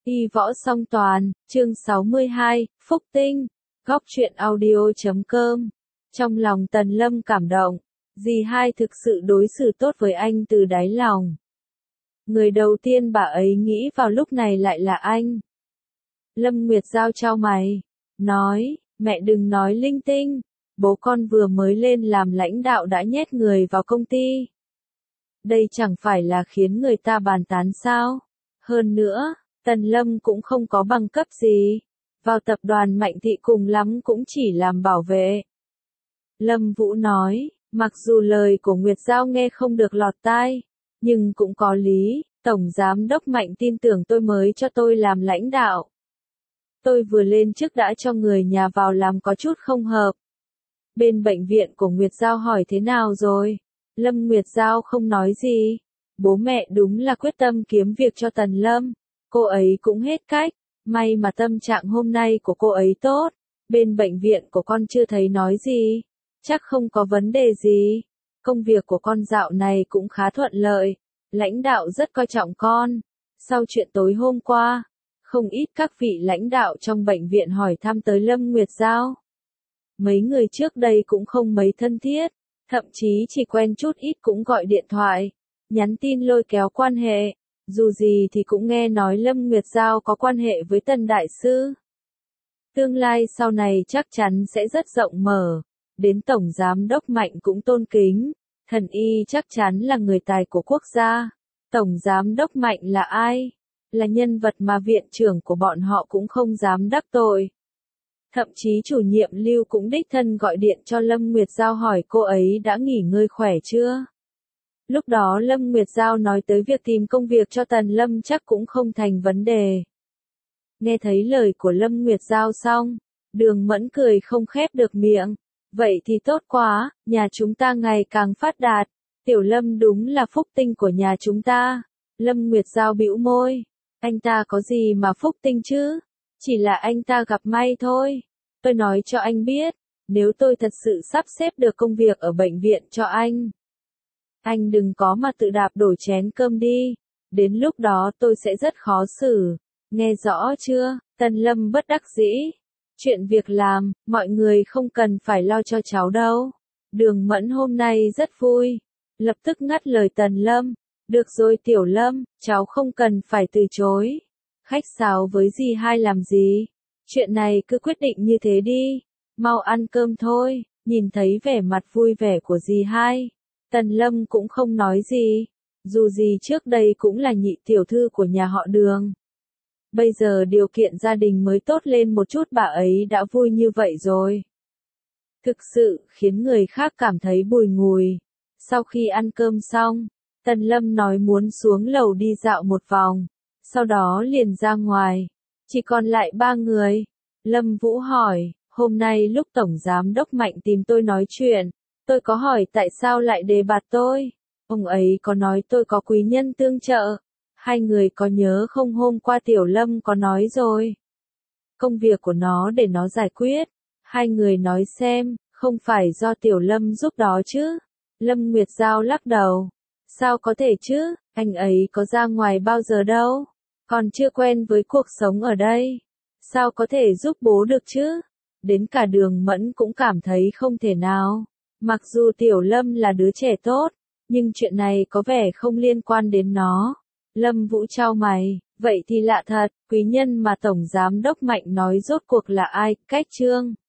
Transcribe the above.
Y võ song toàn, chương 62, Phúc Tinh, góc truyện audio.com. Trong lòng Tần Lâm cảm động, dì hai thực sự đối xử tốt với anh từ đáy lòng. Người đầu tiên bà ấy nghĩ vào lúc này lại là anh. Lâm Nguyệt Giao chau mày, nói, mẹ đừng nói linh tinh, bố con vừa mới lên làm lãnh đạo đã nhét người vào công ty. Đây chẳng phải là khiến người ta bàn tán sao? Hơn nữa, Tần Lâm cũng không có bằng cấp gì, vào tập đoàn Mạnh Thị cùng lắm cũng chỉ làm bảo vệ. Lâm Vũ nói, mặc dù lời của Nguyệt Giao nghe không được lọt tai, nhưng cũng có lý, Tổng Giám đốc Mạnh tin tưởng tôi mới cho tôi làm lãnh đạo. Tôi vừa lên chức đã cho người nhà vào làm có chút không hợp. Bên bệnh viện của Nguyệt Giao hỏi thế nào rồi? Lâm Nguyệt Giao không nói gì. Bố mẹ đúng là quyết tâm kiếm việc cho Tần Lâm. Cô ấy cũng hết cách. May mà tâm trạng hôm nay của cô ấy tốt. Bên bệnh viện của con chưa thấy nói gì. Chắc không có vấn đề gì. Công việc của con dạo này cũng khá thuận lợi. Lãnh đạo rất coi trọng con. Sau chuyện tối hôm qua, không ít các vị lãnh đạo trong bệnh viện hỏi thăm tới Lâm Nguyệt Giao. Mấy người trước đây cũng không mấy thân thiết, thậm chí chỉ quen chút ít cũng gọi điện thoại, nhắn tin lôi kéo quan hệ. Dù gì thì cũng nghe nói Lâm Nguyệt Giao có quan hệ với Tần Đại Sư. Tương lai sau này chắc chắn sẽ rất rộng mở, đến Tổng Giám đốc Mạnh cũng tôn kính, Thần Y chắc chắn là người tài của quốc gia. Tổng Giám đốc Mạnh là ai? Là nhân vật mà viện trưởng của bọn họ cũng không dám đắc tội. Thậm chí chủ nhiệm Lưu cũng đích thân gọi điện cho Lâm Nguyệt Giao hỏi cô ấy đã nghỉ ngơi khỏe chưa. Lúc đó Lâm Nguyệt Giao nói tới việc tìm công việc cho Tần Lâm chắc cũng không thành vấn đề. Nghe thấy lời của Lâm Nguyệt Giao xong, Đường Mẫn cười không khép được miệng. Vậy thì tốt quá, nhà chúng ta ngày càng phát đạt. Tiểu Lâm đúng là phúc tinh của nhà chúng ta. Lâm Nguyệt Giao bĩu môi. Anh ta có gì mà phúc tinh chứ? Chỉ là anh ta gặp may thôi. Tôi nói cho anh biết, nếu tôi thật sự sắp xếp được công việc ở bệnh viện cho anh đừng có mà tự đạp đổ chén cơm đi. Đến lúc đó tôi sẽ rất khó xử. Nghe rõ chưa? Tần Lâm bất đắc dĩ. Chuyện việc làm, mọi người không cần phải lo cho cháu đâu. Đường Mẫn hôm nay rất vui. Lập tức ngắt lời Tần Lâm. Được rồi Tiểu Lâm, cháu không cần phải từ chối. Khách sáo với dì hai làm gì? Chuyện này cứ quyết định như thế đi. Mau ăn cơm thôi. Nhìn thấy vẻ mặt vui vẻ của dì hai, Tần Lâm cũng không nói gì. Dù gì trước đây cũng là nhị tiểu thư của nhà họ Đường. Bây giờ điều kiện gia đình mới tốt lên một chút bà ấy đã vui như vậy rồi. Thực sự khiến người khác cảm thấy bùi ngùi. Sau khi ăn cơm xong, Tần Lâm nói muốn xuống lầu đi dạo một vòng. Sau đó liền ra ngoài. Chỉ còn lại 3 người. Lâm Vũ hỏi, hôm nay lúc Tổng Giám đốc Mạnh tìm tôi nói chuyện, tôi có hỏi tại sao lại đề bạt tôi. Ông ấy có nói tôi có quý nhân tương trợ. Hai người có nhớ không hôm qua Tiểu Lâm có nói rồi. Công việc của nó để nó giải quyết. Hai người nói xem, không phải do Tiểu Lâm giúp đó chứ. Lâm Nguyệt Giao lắc đầu. Sao có thể chứ, anh ấy có ra ngoài bao giờ đâu. Còn chưa quen với cuộc sống ở đây. Sao có thể giúp bố được chứ? Đến cả Đường Mẫn cũng cảm thấy không thể nào. Mặc dù Tiểu Lâm là đứa trẻ tốt, nhưng chuyện này có vẻ không liên quan đến nó. Lâm Vũ chau mày, vậy thì lạ thật, quý nhân mà Tổng Giám đốc Mạnh nói rốt cuộc là ai? Cách Trương.